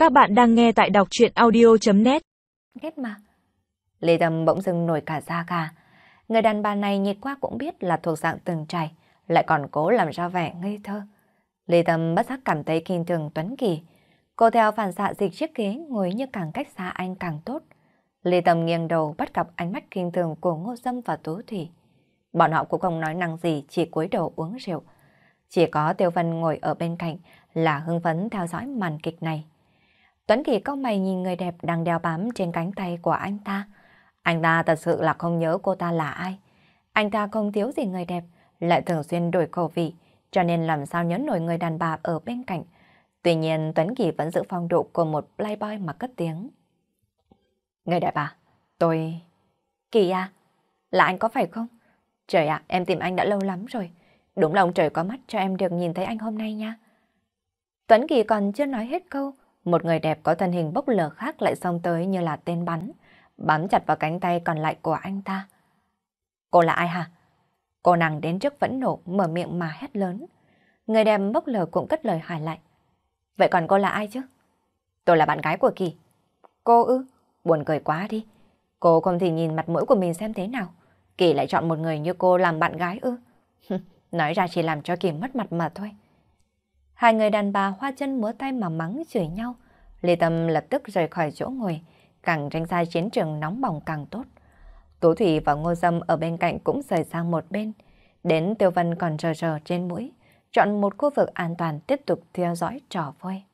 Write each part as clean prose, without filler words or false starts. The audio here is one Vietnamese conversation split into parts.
Các bạn đang nghe tại đọc truyện audio.net. Ghét mà. Lê Tâm bỗng dưng nổi cả da gà. Người đàn bà này nhìn qua cũng biết là thuộc dạng từng trải, lại còn cố làm ra vẻ ngây thơ. Lê Tâm bất giác cảm thấy kinh thường Tuấn Kỳ. Cô theo phản xạ dịch chiếc ghế ngồi như càng cách xa anh càng tốt. Lê Tâm nghiêng đầu bắt gặp ánh mắt kinh thường của Ngô Dâm và Tú Thủy. Bọn họ cũng không nói năng gì, chỉ cúi đầu uống rượu. Chỉ có Tiêu Vân ngồi ở bên cạnh là hưng phấn theo dõi màn kịch này. Tuấn Kỳ cau mày nhìn người đẹp đang đeo bám trên cánh tay của anh ta. Anh ta thật sự là không nhớ cô ta là ai. Anh ta không thiếu gì người đẹp, lại thường xuyên đổi khẩu vị, cho nên làm sao nhớ nổi người đàn bà ở bên cạnh. Tuy nhiên Tuấn Kỳ vẫn giữ phong độ của một playboy mà cất tiếng. Người đẹp à, tôi... Kỳ à, là anh có phải không? Trời ạ, em tìm anh đã lâu lắm rồi. Đúng là ông trời có mắt cho em được nhìn thấy anh hôm nay nha. Tuấn Kỳ còn chưa nói hết câu, một người đẹp có thân hình bốc lửa khác lại xông tới như là tên bắn, bám chặt vào cánh tay còn lại của anh ta. Cô là ai hả? Cô nàng đến trước vẫn nộ, mở miệng mà hét lớn. Người đẹp bốc lửa cũng cất lời hỏi lại. Vậy còn cô là ai chứ? Tôi là bạn gái của Kỳ. Cô ư? Buồn cười quá đi. Cô không thì nhìn mặt mũi của mình xem thế nào. Kỳ lại chọn một người như cô làm bạn gái ư? Nói ra chỉ làm cho Kỳ mất mặt mà thôi. Hai người đàn bà hoa chân múa tay mà mắng chửi nhau. Lê Tâm lập tức rời khỏi chỗ ngồi, càng tranh ra chiến trường nóng bỏng càng tốt. Tú Thủy và Ngô Dâm ở bên cạnh cũng rời sang một bên. Đến Tiêu Vân còn rờ rờ trên mũi, chọn một khu vực an toàn tiếp tục theo dõi trò vui.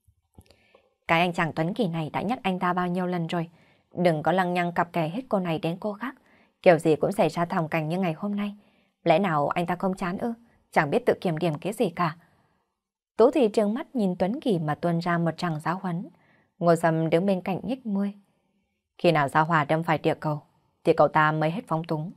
Cái anh chàng Tuấn Kỳ này đã nhắc anh ta bao nhiêu lần rồi. Đừng có lăng nhăng cặp kè hết cô này đến cô khác. Kiểu gì cũng xảy ra thảm cảnh như ngày hôm nay. Lẽ nào anh ta không chán ư? Chẳng biết tự kiểm điểm cái gì cả. Tú Thị trừng mắt nhìn Tuấn Kỳ mà tuôn ra một tràng giáo huấn. Ngô Dâm đứng bên cạnh nhếch môi. Khi nào Giao Hòa đâm phải địa cầu, thì cậu ta mới hết phóng túng.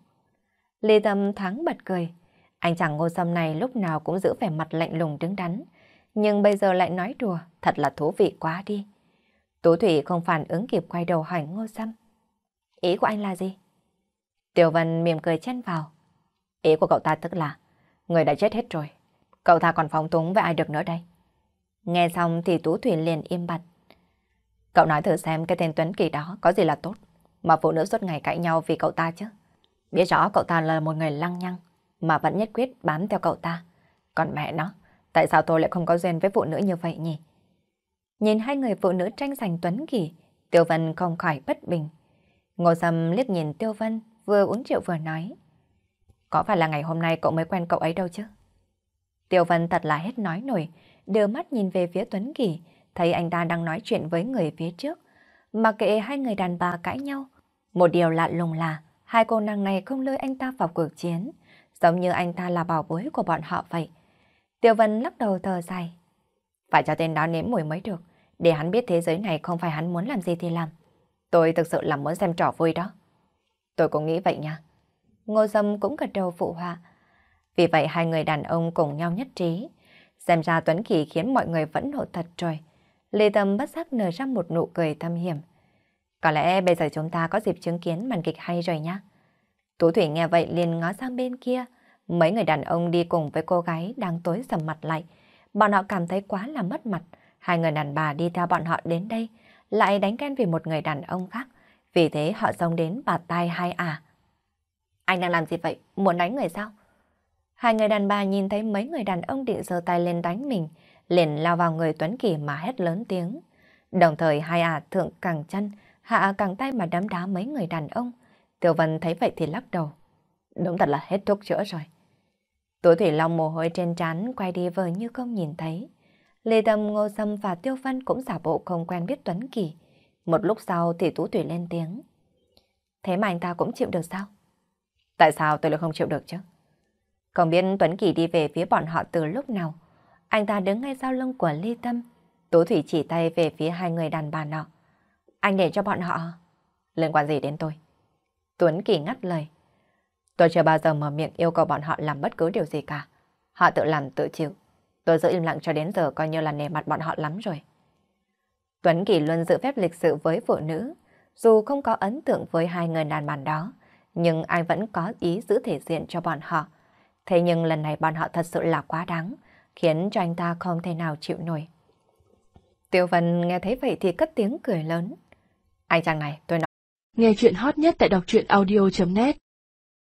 Lê Tâm thoáng bật cười. Anh chàng Ngô Dâm này lúc nào cũng giữ vẻ mặt lạnh lùng đứng đắn, nhưng bây giờ lại nói đùa, thật là thú vị quá đi. Tú Thủy không phản ứng kịp quay đầu hỏi Ngô Dâm. Ý của anh là gì? Tiểu Vân mỉm cười chen vào. Ý của cậu ta tức là người đã chết hết rồi, cậu ta còn phóng túng với ai được nữa đây? Nghe xong thì Tú Thủy liền im bặt. Cậu nói thử xem cái tên Tuấn Kỳ đó có gì là tốt mà phụ nữ suốt ngày cãi nhau vì cậu ta chứ. Biết rõ cậu ta là một người lăng nhăng mà vẫn nhất quyết bám theo cậu ta. Còn mẹ nó, tại sao tôi lại không có duyên với phụ nữ như vậy nhỉ? Nhìn hai người phụ nữ tranh giành Tuấn Kỳ, Tiêu Vân không khỏi bất bình. Ngô Dâm liếc nhìn Tiêu Vân, vừa uống rượu vừa nói. Có phải là ngày hôm nay cậu mới quen cậu ấy đâu chứ? Tiêu Vân thật là hết nói nổi, đưa mắt nhìn về phía Tuấn Kỳ, thấy anh ta đang nói chuyện với người phía trước. Mà kệ hai người đàn bà cãi nhau. Một điều lạ lùng là hai cô nàng này không lôi anh ta vào cuộc chiến, giống như anh ta là bảo bối của bọn họ vậy. Tiêu Vân lắc đầu thở dài. Phải cho tên đó nếm mùi mới được, để hắn biết thế giới này không phải hắn muốn làm gì thì làm. Tôi thực sự là muốn xem trò vui đó. Tôi cũng nghĩ vậy nha. Ngô Dâm cũng gật đầu phụ họa. Vì vậy hai người đàn ông cùng nhau nhất trí. Xem ra Tuấn Kỳ khiến mọi người vẫn nộ thật rồi. Lê Tâm bất giác nở ra một nụ cười thâm hiểm. Có lẽ bây giờ chúng ta có dịp chứng kiến màn kịch hay rồi nhá. Tú Thủy nghe vậy liền ngó sang bên kia. Mấy người đàn ông đi cùng với cô gái đang tối sầm mặt lại. Bọn họ cảm thấy quá là mất mặt. Hai người đàn bà đi theo bọn họ đến đây, lại đánh ghen vì một người đàn ông khác. Vì thế họ xông đến bạt tai hai à. Anh đang làm gì vậy? Muốn đánh người sao? Hai người đàn bà nhìn thấy mấy người đàn ông định giơ tay lên đánh mình, liền lao vào người Tuấn Kỳ mà hét lớn tiếng. Đồng thời hai à thượng cẳng chân, hạ cẳng tay mà đấm đá mấy người đàn ông. Tiểu Vân thấy vậy thì lắc đầu. Đúng thật là hết thuốc chữa rồi. Tú Thủy lau mồ hôi trên trán, quay đi vờ như không nhìn thấy. Lê Tâm, Ngô Dâm và Tiêu Vân cũng giả bộ không quen biết Tuấn Kỳ. Một lúc sau thì Tú Thủy lên tiếng. Thế mà anh ta cũng chịu được sao? Tại sao tôi lại không chịu được chứ? Không biết Tuấn Kỳ đi về phía bọn họ từ lúc nào. Anh ta đứng ngay sau lưng của Lê Tâm. Tú Thủy chỉ tay về phía hai người đàn bà nọ. Anh để cho bọn họ. Liên quan gì đến tôi? Tuấn Kỳ ngắt lời. Tôi chưa bao giờ mở miệng yêu cầu bọn họ làm bất cứ điều gì cả. Họ tự làm tự chịu. Tôi giữ im lặng cho đến giờ coi như là nể mặt bọn họ lắm rồi. Tuấn Kỳ luôn giữ phép lịch sự với phụ nữ. Dù không có ấn tượng với hai người đàn bà đó, nhưng ai vẫn có ý giữ thể diện cho bọn họ. Thế nhưng lần này bọn họ thật sự là quá đáng, khiến cho anh ta không thể nào chịu nổi. Tiêu Vân nghe thấy vậy thì cất tiếng cười lớn. Anh chàng này, tôi nói. Nghe chuyện hot nhất tại đọc truyện audio.net